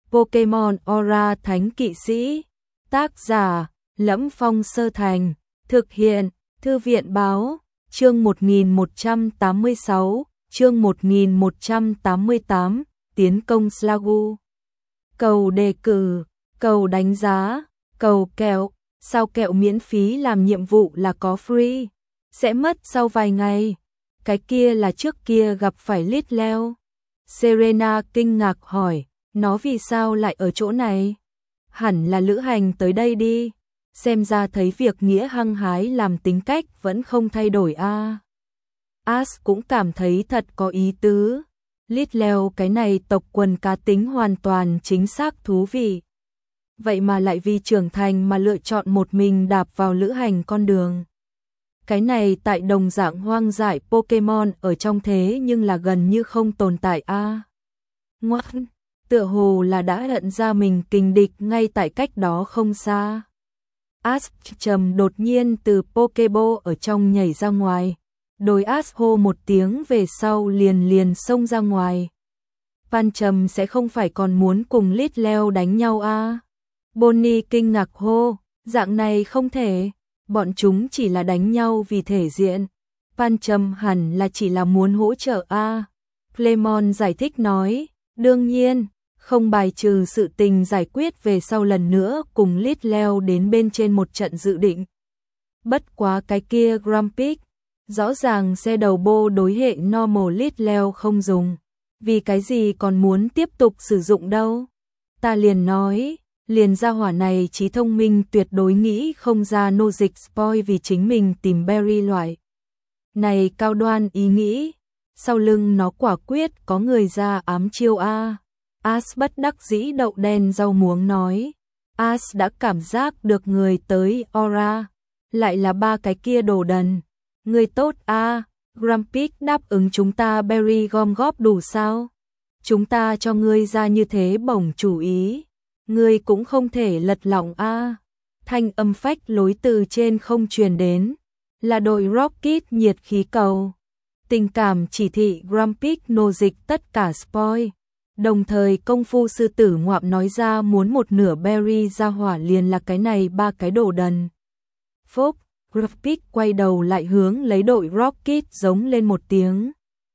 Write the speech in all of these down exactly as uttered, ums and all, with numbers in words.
Pokemon Aura Thánh Kỵ Sĩ. Tác giả: Lẫm Phong Sơ Thành. Thực hiện: Thư viện báo. Chương một nghìn một trăm tám mươi sáu, chương một nghìn một trăm tám mươi tám, tiến công Slagu. Cầu đề cử, cầu đánh giá, cầu kẹo, sao kẹo miễn phí làm nhiệm vụ là có free, sẽ mất sau vài ngày. Cái kia là trước kia gặp phải Litleo. Serena kinh ngạc hỏi, nó vì sao lại ở chỗ này? Hẳn là lữ hành tới đây đi. Xem ra thấy việc nghĩa hăng hái làm tính cách vẫn không thay đổi a. À. Ash cũng cảm thấy thật có ý tứ. Litleo cái này tộc quần cá tính hoàn toàn chính xác thú vị. Vậy mà lại vì trưởng thành mà lựa chọn một mình đạp vào lữ hành con đường. Cái này tại đồng dạng hoang dại Pokemon ở trong thế nhưng là gần như không tồn tại a. À. Ngoan, tựa hồ là đã nhận ra mình kình địch ngay tại cách đó không xa. Ash trầm đột nhiên từ Pokeball ở trong nhảy ra ngoài. Đôi Ash hô một tiếng về sau liền liền xông ra ngoài. Pancham sẽ không phải còn muốn cùng Litleo đánh nhau à? Bonnie kinh ngạc hô, dạng này không thể, bọn chúng chỉ là đánh nhau vì thể diện. Pancham hẳn là chỉ là muốn hỗ trợ à? Clemon giải thích nói, đương nhiên, không bài trừ sự tình giải quyết về sau lần nữa cùng Litleo đến bên trên một trận dự định. Bất quá cái kia Grumpig, rõ ràng xe đầu bô đối hệ normal Litleo không dùng, vì cái gì còn muốn tiếp tục sử dụng đâu. Ta liền nói, liền ra hỏa này trí thông minh tuyệt đối nghĩ không ra nô dịch spoil vì chính mình tìm berry loại. Này cao đoan ý nghĩ, sau lưng nó quả quyết có người ra ám chiêu a. Ash bất đắc dĩ đậu đen rau muống nói. Ash đã cảm giác được người tới Aura, lại là ba cái kia đồ đần. Người tốt a, à, Grumpig đáp ứng chúng ta berry gom góp đủ sao? Chúng ta cho ngươi ra như thế bổng chủ ý, ngươi cũng không thể lật lọng a. À. Thanh âm phách lối từ trên không truyền đến, là đội Rocket nhiệt khí cầu. Tình cảm chỉ thị Grumpig nô dịch tất cả spoil. Đồng thời công phu sư tử ngoạm nói ra muốn một nửa berry ra hỏa liền là cái này ba cái đồ đần. Phúc, Grumpig quay đầu lại hướng lấy đội Rocket giống lên một tiếng.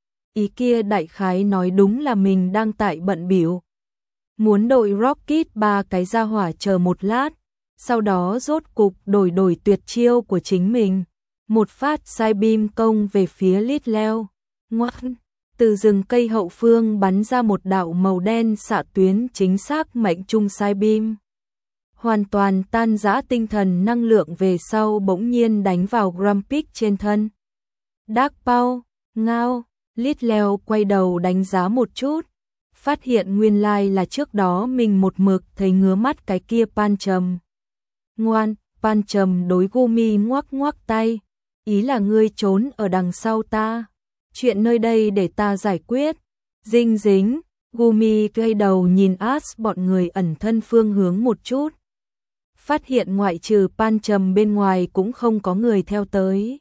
Ý kia đại khái nói đúng là mình đang tại bận biểu. Muốn đội Rocket ba cái ra hỏa chờ một lát, sau đó rốt cục đổi đổi tuyệt chiêu của chính mình. Một phát sai beam công về phía Litleo. Ngoan! Từ rừng cây hậu phương bắn ra một đạo màu đen xạ tuyến chính xác mệnh trung sai beam. Hoàn toàn tan rã tinh thần năng lượng về sau bỗng nhiên đánh vào Grumpig trên thân. Dark Paw, ngao, Litleo quay đầu đánh giá một chút, phát hiện nguyên lai là trước đó mình một mực thấy ngứa mắt cái kia Pancham. Ngoan, Pancham đối Gumi ngoắc ngoắc tay, ý là ngươi trốn ở đằng sau ta. Chuyện nơi đây để ta giải quyết. Dinh dính, Gumi gây đầu nhìn Ash bọn người ẩn thân phương hướng một chút. Phát hiện ngoại trừ Pancham bên ngoài cũng không có người theo tới.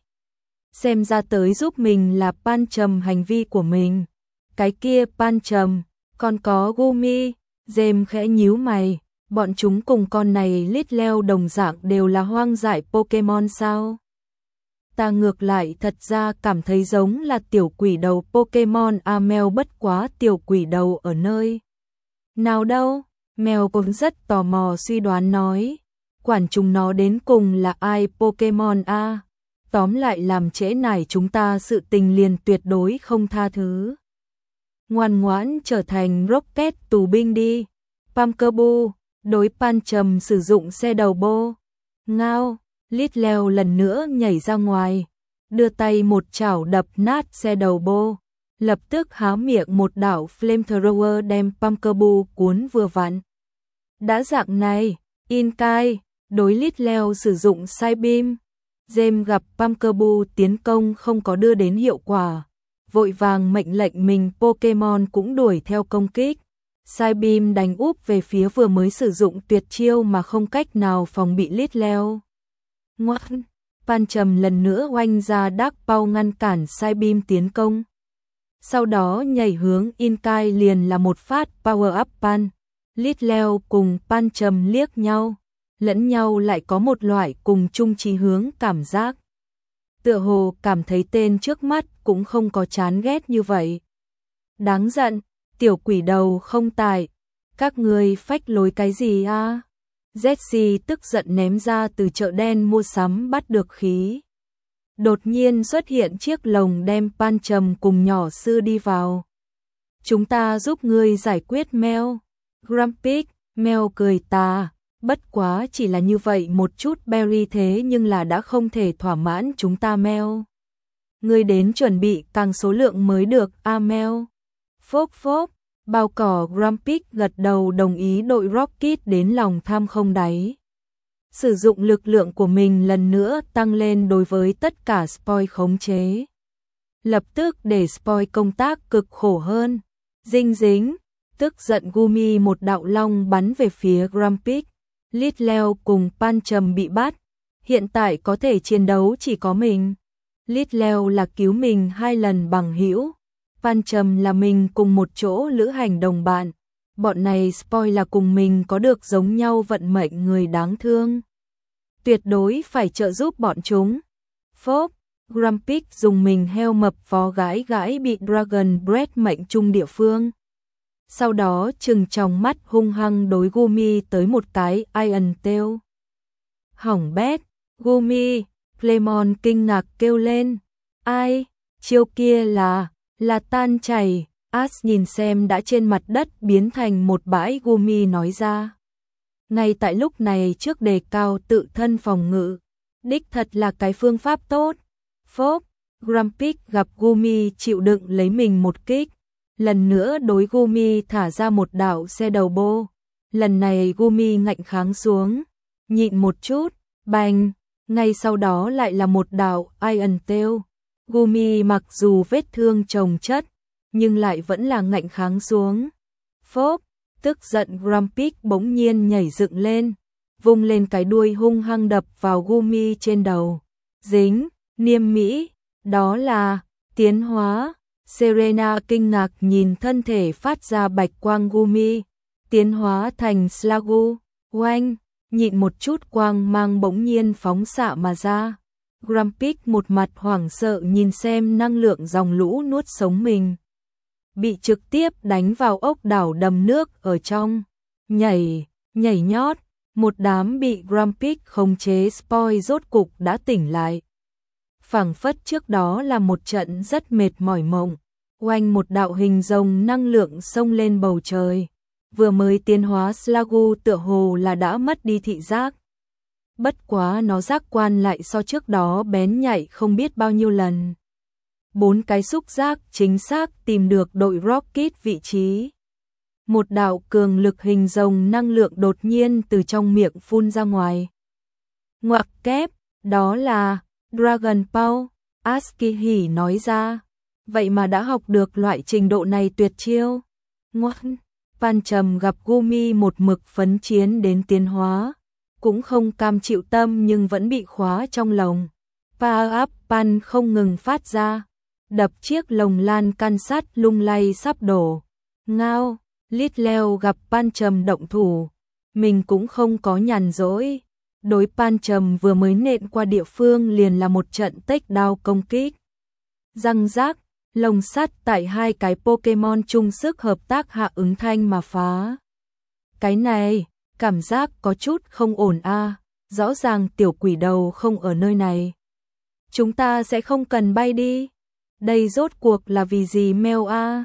Xem ra tới giúp mình là Pancham hành vi của mình. Cái kia Pancham, còn có Gumi, James khẽ nhíu mày. Bọn chúng cùng con này Litleo đồng dạng đều là hoang dại Pokemon sao? Ta ngược lại thật ra cảm thấy giống là tiểu quỷ đầu Pokemon a mèo bất quá tiểu quỷ đầu ở nơi nào đâu? Mèo cũng rất tò mò suy đoán nói, quản chúng nó đến cùng là ai Pokemon a? Tóm lại làm trễ nải chúng ta sự tình liền tuyệt đối không tha thứ. Ngoan ngoãn trở thành Rocket tù binh đi. Pumpkaboo, đối Pancham sử dụng xe đầu bô. Ngao. Litleo lần nữa nhảy ra ngoài, đưa tay một chảo đập nát xe đầu bô, lập tức há miệng một đạo flamethrower đem Pumpkaboo cuốn vừa vặn. Đã dạng này, Inkai, đối Litleo sử dụng sai beam. James gặp Pumpkaboo tiến công không có đưa đến hiệu quả, vội vàng mệnh lệnh mình Pokemon cũng đuổi theo công kích. Sai beam đánh úp về phía vừa mới sử dụng tuyệt chiêu mà không cách nào phòng bị Litleo. Ngoan, Pancham lần nữa oanh ra Dark Paw ngăn cản sai beam tiến công. Sau đó nhảy hướng Inkai liền là một phát Power Up Pan. Litleo cùng Pancham liếc nhau, lẫn nhau lại có một loại cùng chung chí hướng cảm giác. Tựa hồ cảm thấy tên trước mắt cũng không có chán ghét như vậy. Đáng giận, tiểu quỷ đầu không tài, các người phách lối cái gì a? Jessie tức giận ném ra từ chợ đen mua sắm bắt được khí. Đột nhiên xuất hiện chiếc lồng đem Pancham cùng nhỏ sư đi vào. Chúng ta giúp ngươi giải quyết Mel. Grumpy, Mel cười tà, bất quá chỉ là như vậy một chút berry thế nhưng là đã không thể thỏa mãn chúng ta Mel. Ngươi đến chuẩn bị càng số lượng mới được a Mel. Phốc phốc, bao cỏ Grumpy gật đầu đồng ý đội Rocket đến lòng tham không đáy. Sử dụng lực lượng của mình lần nữa tăng lên đối với tất cả spoil khống chế. Lập tức để spoil công tác cực khổ hơn. Dinh dính, tức giận Gumi một đạo long bắn về phía Grumpy. Litleo cùng Pancham bị bắt, hiện tại có thể chiến đấu chỉ có mình. Litleo là cứu mình hai lần bằng hữu, Pancham là mình cùng một chỗ lữ hành đồng bạn. Bọn này spoil là cùng mình có được giống nhau vận mệnh người đáng thương. Tuyệt đối phải trợ giúp bọn chúng. Phốp, Grumpy dùng mình heo mập phó gãi gãi bị Dragon Breath mệnh trung địa phương. Sau đó trừng trong mắt hung hăng đối Gumi tới một cái Iron Tail. Hỏng bét, Gumi, Clemon kinh ngạc kêu lên. Ai, chiêu kia là, là tan chảy. Ash nhìn xem đã trên mặt đất biến thành một bãi Gumi nói ra. Ngay tại lúc này trước đề cao tự thân phòng ngự, đích thật là cái phương pháp tốt. Phốp, Grumpy gặp Gumi chịu đựng lấy mình một kích. Lần nữa đối Gumi thả ra một đạo xe đầu bô. Lần này Gumi ngạnh kháng xuống, nhịn một chút, bành, ngay sau đó lại là một đạo Iron Tail. Gumi mặc dù vết thương chồng chất, nhưng lại vẫn là ngạnh kháng xuống. Phốp, tức giận Grumpy bỗng nhiên nhảy dựng lên, vung lên cái đuôi hung hăng đập vào Gumi trên đầu. Dính, niêm mỹ, đó là tiến hóa. Serena kinh ngạc nhìn thân thể phát ra bạch quang Gumi, tiến hóa thành Slagu, oanh, nhịn một chút quang mang bỗng nhiên phóng xạ mà ra. Grumpy một mặt hoảng sợ nhìn xem năng lượng dòng lũ nuốt sống mình. Bị trực tiếp đánh vào ốc đảo đầm nước ở trong, nhảy, nhảy nhót, một đám bị Grumpy khống chế spoil rốt cục đã tỉnh lại. Phảng phất trước đó là một trận rất mệt mỏi mộng, oanh một đạo hình rồng năng lượng xông lên bầu trời. Vừa mới tiến hóa Slagu tựa hồ là đã mất đi thị giác. Bất quá nó giác quan lại so trước đó bén nhạy không biết bao nhiêu lần. Bốn cái xúc giác chính xác tìm được đội Rocket vị trí. Một đạo cường lực hình rồng năng lượng đột nhiên từ trong miệng phun ra ngoài. Ngoặc kép, đó là Dragon Ball, Askihi nói ra. Vậy mà đã học được loại trình độ này tuyệt chiêu. Ngoan, Pancham gặp Gumi một mực phấn chiến đến tiến hóa, cũng không cam chịu tâm nhưng vẫn bị khóa trong lồng. Power up pan không ngừng phát ra, đập chiếc lồng lan can sắt lung lay sắp đổ. Ngao, Litleo gặp Pancham động thủ, mình cũng không có nhàn rỗi. Đối Pancham vừa mới nện qua địa phương liền là một trận take down công kích. Răng rác, lồng sắt tại hai cái Pokemon chung sức hợp tác hạ ứng thanh mà phá. Cái này, cảm giác có chút không ổn a, rõ ràng tiểu quỷ đầu không ở nơi này. Chúng ta sẽ không cần bay đi. Đây rốt cuộc là vì gì Mel a?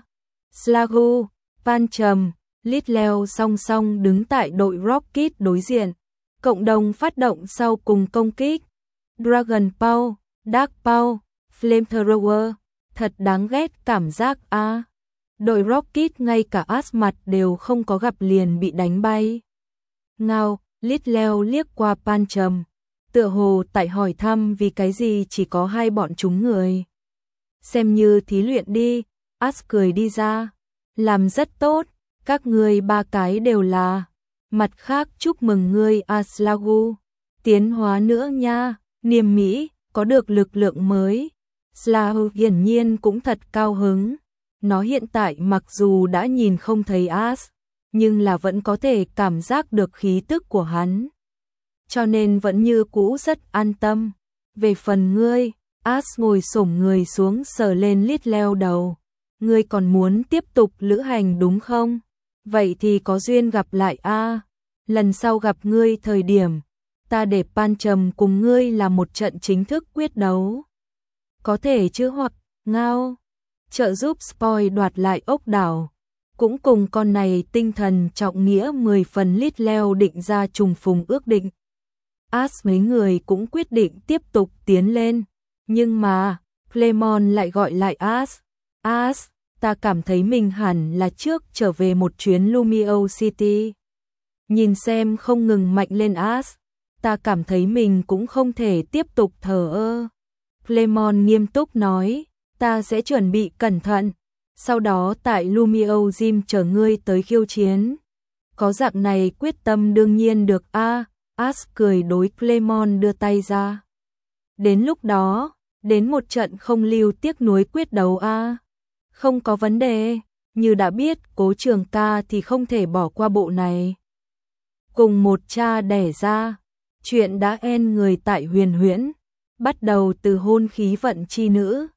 Slagu, Pancham, Litleo song song đứng tại đội Rocket đối diện, cộng đồng phát động sau cùng công kích. Dragon Ball, Dark Ball, Flamethrower, thật đáng ghét cảm giác a. Đội Rocket ngay cả Ash mặt đều không có gặp liền bị đánh bay. Ngao, Litleo liếc qua Pancham, tựa hồ tại hỏi thăm vì cái gì chỉ có hai bọn chúng người. Xem như thí luyện đi, Ash cười đi ra. Làm rất tốt, các ngươi ba cái đều là. Mặt khác chúc mừng ngươi Aslagu, tiến hóa nữa nha, niềm mỹ, có được lực lượng mới. Slagu hiển nhiên cũng thật cao hứng. Nó hiện tại mặc dù đã nhìn không thấy Ash, nhưng là vẫn có thể cảm giác được khí tức của hắn. Cho nên vẫn như cũ rất an tâm. Về phần ngươi, Ash ngồi xổm người xuống sờ lên lít leo đầu. Ngươi còn muốn tiếp tục lữ hành đúng không? Vậy thì có duyên gặp lại a. Lần sau gặp ngươi thời điểm, ta để Pan Trầm cùng ngươi là một trận chính thức quyết đấu. Có thể chứ, hoặc ngao trợ giúp Spoil đoạt lại ốc đảo. Cũng cùng con này tinh thần trọng nghĩa mười phần lít leo định ra trùng phùng ước định. Ash mấy người cũng quyết định tiếp tục tiến lên. Nhưng mà, Clemon lại gọi lại Ash. Ash, ta cảm thấy mình hẳn là trước trở về một chuyến Lumio City. Nhìn xem không ngừng mạnh lên Ash, ta cảm thấy mình cũng không thể tiếp tục thờ ơ. Clemon nghiêm túc nói, ta sẽ chuẩn bị cẩn thận, sau đó tại Lumio Gym chờ ngươi tới khiêu chiến. Có dạng này quyết tâm đương nhiên được a. À, Ash cười đối Clemon đưa tay ra. Đến lúc đó, đến một trận không lưu tiếc nuối quyết đấu a. À. Không có vấn đề, như đã biết Cố Trường Ca thì không thể bỏ qua bộ này. Cùng một cha đẻ ra, chuyện đã end người tại Huyền Huyễn, bắt đầu từ hôn khí vận chi nữ.